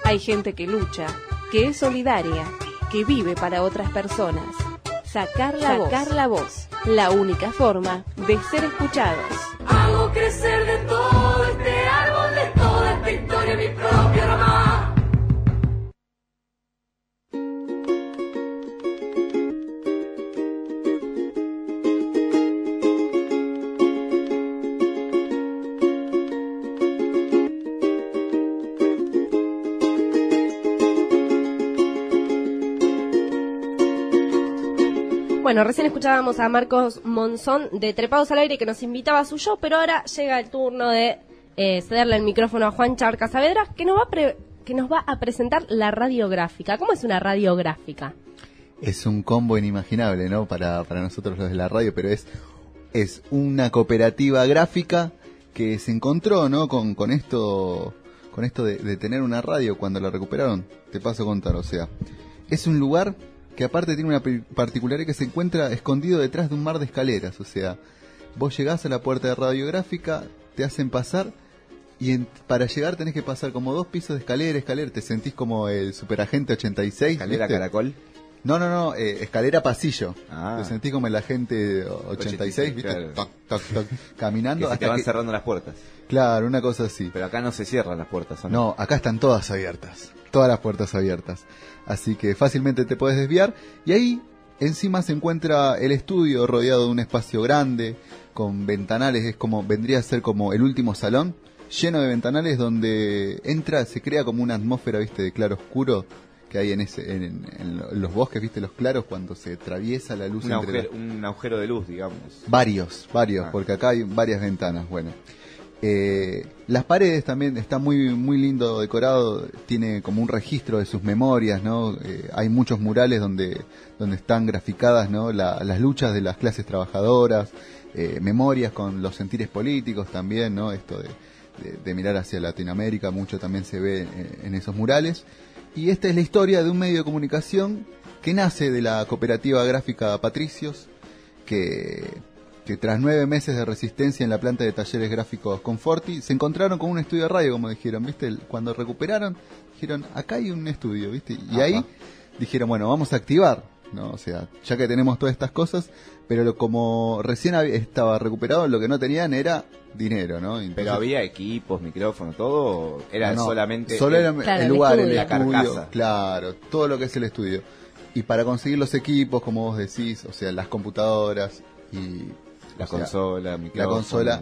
Hay gente que lucha, que es solidaria, que vive para otras personas. Sacar la voz, la única forma de ser escuchados. Hago crecer de todo este árbol, de toda esta historia, mi propia rama. Bueno, recién escuchábamos a Marcos Monzón de Trepados al Aire que nos invitaba a su show, pero ahora llega el turno de cederle el micrófono a Juan Charca Saavedra que nos va a presentar la radiográfica. ¿Cómo es una radiográfica? Es un combo inimaginable, ¿no? Para nosotros los de la radio, pero es una cooperativa gráfica que se encontró, ¿no? Con esto de tener una radio cuando la recuperaron. Te paso a contar, o sea, es un lugar que aparte tiene una particularidad que se encuentra escondido detrás de un mar de escaleras. O sea, vos llegás a la puerta de radiográfica, te hacen pasar y para llegar tenés que pasar como 2 pisos de escalera, te sentís como el superagente 86. ¿Escalera ¿viste? caracol? No, escalera pasillo. Ah. Te sentís como el agente 86, ¿viste? Claro. Toc, toc, toc, caminando. Que se hasta te van que... cerrando las puertas. Claro, una cosa así. Pero acá no se cierran las puertas, ¿o no? No, acá están todas abiertas. Todas las puertas abiertas. Así que fácilmente te puedes desviar. Y ahí encima se encuentra el estudio rodeado de un espacio grande, con ventanales. Vendría a ser como el último salón, lleno de ventanales donde se crea como una atmósfera, ¿viste? De claro oscuro que hay en los bosques, ¿viste? Los claros cuando se atraviesa la luz. Un agujero de luz, digamos. Varios, porque acá hay varias ventanas. Bueno. Las paredes también está muy lindo decorado, tiene como un registro de sus memorias, ¿no? Hay muchos murales donde están graficadas, ¿no? Las luchas de las clases trabajadoras, memorias con los sentires políticos también, ¿no? Esto de mirar hacia Latinoamérica, mucho también se ve en esos murales. Y esta es la historia de un medio de comunicación que nace de la cooperativa gráfica Patricios, que tras 9 meses de resistencia en la planta de talleres gráficos Conforti, se encontraron con un estudio de radio, como dijeron, ¿viste? Cuando recuperaron, dijeron, acá hay un estudio, ¿viste? Y ahí dijeron, bueno, vamos a activar, ¿no? O sea, ya que tenemos todas estas cosas, pero como recién estaba recuperado, lo que no tenían era dinero, ¿no? Entonces, pero había equipos, micrófonos, todo, era solamente solo era el lugar, el la carcasa. Claro, todo lo que es el estudio. Y para conseguir los equipos, como vos decís, o sea, las computadoras y la consola, micrófonos. La consola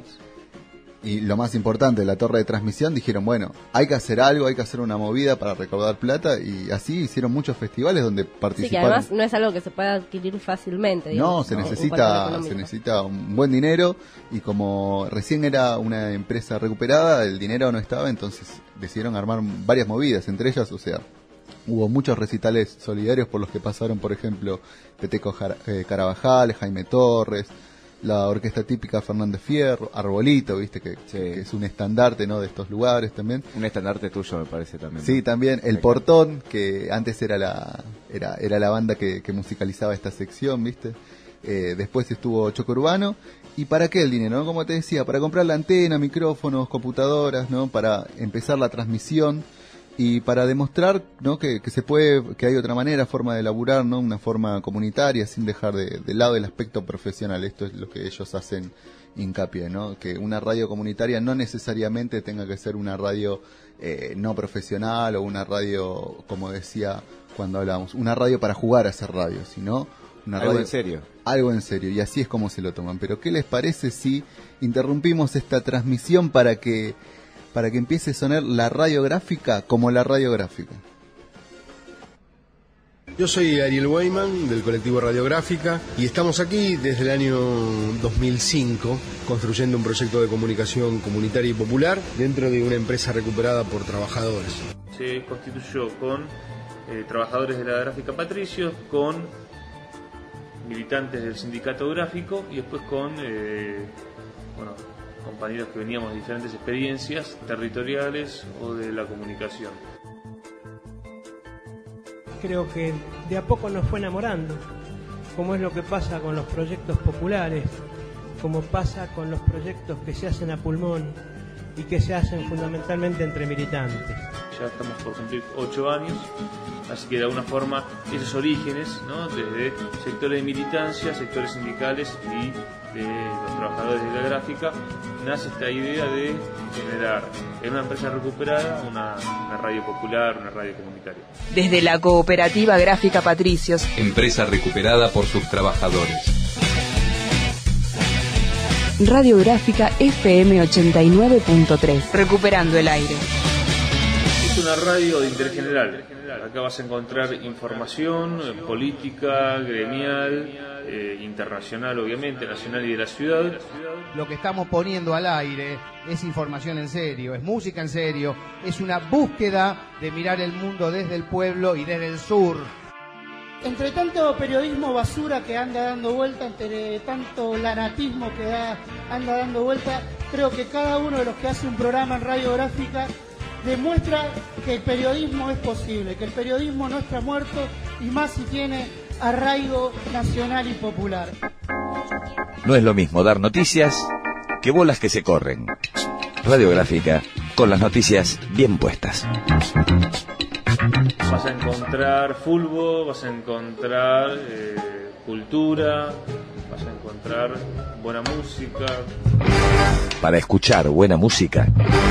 y lo más importante, la torre de transmisión, dijeron, bueno, hay que hacer algo, hay que hacer una movida para recaudar plata, y así hicieron muchos festivales donde participaron. Sí, que además no es algo que se pueda adquirir fácilmente. Digamos, se necesita un buen dinero, y como recién era una empresa recuperada, el dinero no estaba, entonces decidieron armar varias movidas, entre ellas, o sea, hubo muchos recitales solidarios por los que pasaron, por ejemplo, Peteco Carabajal, Jaime Torres, la orquesta típica Fernández Fierro, Arbolito, viste que es un estandarte, ¿no? De estos lugares también. Un estandarte tuyo, me parece también. Sí, también El Portón, que antes era la banda que musicalizaba esta sección, viste. Después estuvo Choco Urbano. ¿Y para qué el dinero? ¿No? Como te decía, para comprar la antena, micrófonos, computadoras, ¿no? Para empezar la transmisión y para demostrar, ¿no? que se puede, que hay otra manera, forma de laburar, ¿no? Una forma comunitaria, sin dejar de lado el aspecto profesional. Esto es lo que ellos hacen hincapié, ¿no? Que una radio comunitaria no necesariamente tenga que ser una radio no profesional, o una radio, como decía cuando hablábamos, una radio para jugar a hacer radio, sino una algo radio, en serio. Algo en serio, y así es como se lo toman. Pero ¿qué les parece si interrumpimos esta transmisión para que empiece a sonar la radiográfica como la radiográfica? Yo soy Ariel Weyman, del colectivo Radiográfica, y estamos aquí desde el año 2005 construyendo un proyecto de comunicación comunitaria y popular dentro de una empresa recuperada por trabajadores. Se constituyó con trabajadores de la gráfica Patricios, con militantes del sindicato gráfico y después con compañeros que veníamos de diferentes experiencias territoriales o de la comunicación. Creo que de a poco nos fue enamorando, como es lo que pasa con los proyectos populares, como pasa con los proyectos que se hacen a pulmón y que se hacen fundamentalmente entre militantes. ya estamos por cumplir 8 años, así que de alguna forma esos orígenes, ¿no? Desde sectores de militancia, sectores sindicales y de los trabajadores de la gráfica, nace esta idea de generar en una empresa recuperada una radio popular, una radio comunitaria. Desde la Cooperativa Gráfica Patricios, empresa recuperada por sus trabajadores. Radiográfica FM 89.3, recuperando el aire. Es una radio de interés general. Acá vas a encontrar información política, gremial, internacional obviamente, nacional y de la ciudad. Lo que estamos poniendo al aire es información en serio, es música en serio, es una búsqueda de mirar el mundo desde el pueblo y desde el sur. Entre tanto periodismo basura que anda dando vuelta, entre tanto lanatismo que anda dando vuelta, creo que cada uno de los que hace un programa en Radiográfica demuestra que el periodismo es posible, que el periodismo no está muerto, y más si tiene arraigo nacional y popular. No es lo mismo dar noticias que bolas que se corren. Radiográfica, con las noticias bien puestas. Vas a encontrar fútbol, vas a encontrar cultura, vas a encontrar buena música. Para escuchar buena música,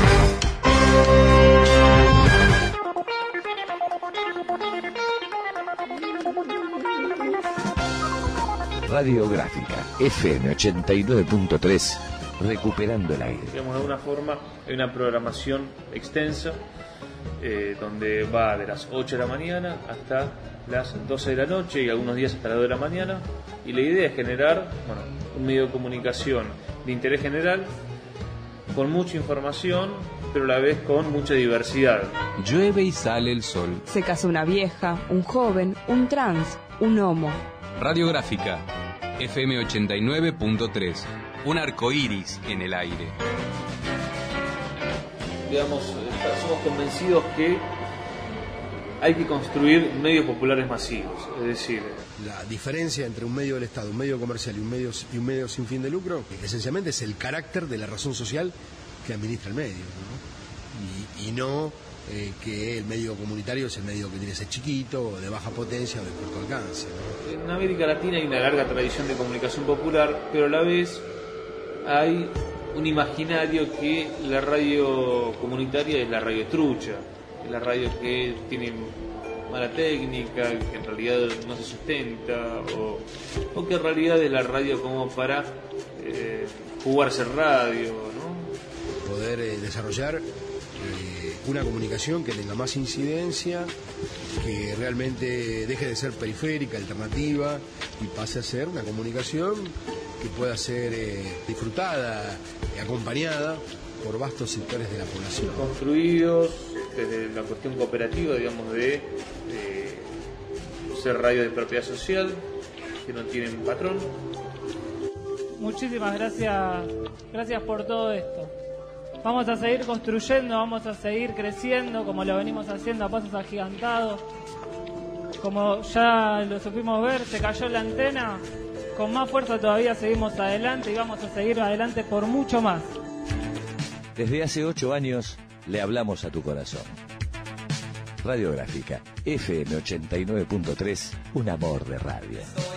Radiográfica FM 89.3, recuperando el aire. Digamos, de alguna forma hay una programación extensa donde va de las 8 de la mañana hasta las 12 de la noche y algunos días hasta las 2 de la mañana, y la idea es generar un medio de comunicación de interés general con mucha información, pero a la vez con mucha diversidad. Llueve y sale el sol. Se casa una vieja, un joven, un trans, un homo. Radiográfica FM 89.3, un arcoíris en el aire. Digamos, somos convencidos que hay que construir medios populares masivos, es decir, la diferencia entre un medio del Estado, un medio comercial y un medio sin fin de lucro, esencialmente es el carácter de la razón social que administra el medio, ¿no? Y no que el medio comunitario es el medio que tiene que ser chiquito, de baja potencia o de corto alcance, ¿no? En América Latina hay una larga tradición de comunicación popular, pero a la vez hay un imaginario que la radio comunitaria es la radio trucha, es la radio que tiene mala técnica, que en realidad no se sustenta, o que en realidad es la radio como para jugarse radio, ¿no? Poder desarrollar una comunicación que tenga más incidencia, que realmente deje de ser periférica, alternativa, y pase a ser una comunicación que pueda ser disfrutada, acompañada por vastos sectores de la población. Construidos desde la cuestión cooperativa, digamos, de ser radio de propiedad social, que no tienen patrón. Muchísimas gracias por todo esto. Vamos a seguir construyendo, vamos a seguir creciendo como lo venimos haciendo a pasos agigantados. Como ya lo supimos ver, se cayó la antena, con más fuerza todavía seguimos adelante y vamos a seguir adelante por mucho más. Desde hace 8 años le hablamos a tu corazón. Radiográfica FM 89.3, un amor de radio.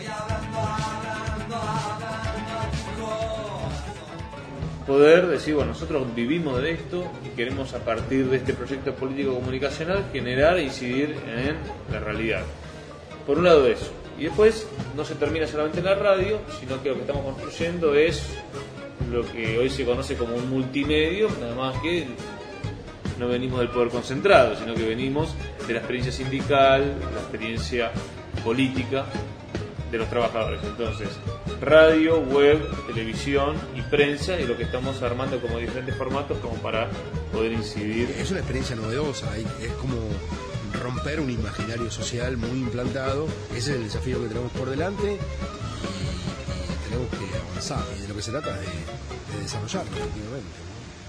Poder decir, bueno, nosotros vivimos de esto y queremos a partir de este proyecto político comunicacional generar e incidir en la realidad. Por un lado eso. Y después no se termina solamente en la radio, sino que lo que estamos construyendo es lo que hoy se conoce como un multimedio, nada más que no venimos del poder concentrado, sino que venimos de la experiencia sindical, la experiencia política de los trabajadores. Entonces, radio, web, televisión y prensa, y lo que estamos armando como diferentes formatos como para poder incidir. Es una experiencia novedosa, es como romper un imaginario social muy implantado. Ese es el desafío que tenemos por delante y tenemos que avanzar, y de lo que se trata es de desarrollarlo efectivamente.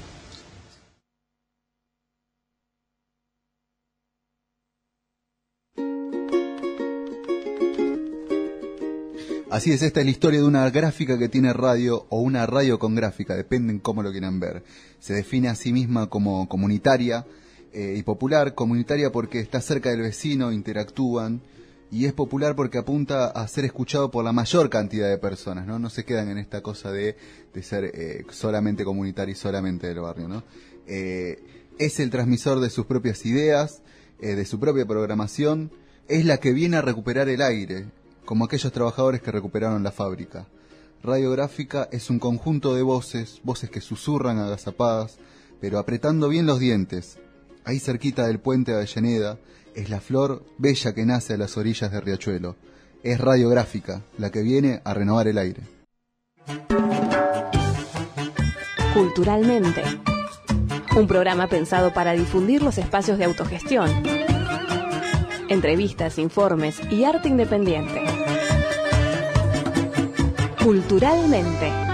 Así es, esta es la historia de una gráfica que tiene radio, o una radio con gráfica, dependen cómo lo quieran ver. Se define a sí misma como comunitaria, y popular. Comunitaria porque está cerca del vecino, interactúan. Y es popular porque apunta a ser escuchado por la mayor cantidad de personas, ¿no? No se quedan en esta cosa de ser solamente comunitario y solamente del barrio, ¿no? Es el transmisor de sus propias ideas, de su propia programación. Es la que viene a recuperar el aire, como aquellos trabajadores que recuperaron la fábrica. Radiográfica es un conjunto de voces que susurran agazapadas, pero apretando bien los dientes. Ahí cerquita del puente de Avellaneda, es la flor bella que nace a las orillas de Riachuelo. Es Radiográfica, la que viene a renovar el aire. Culturalmente. Un programa pensado para difundir los espacios de autogestión. Entrevistas, informes y arte independiente. Culturalmente.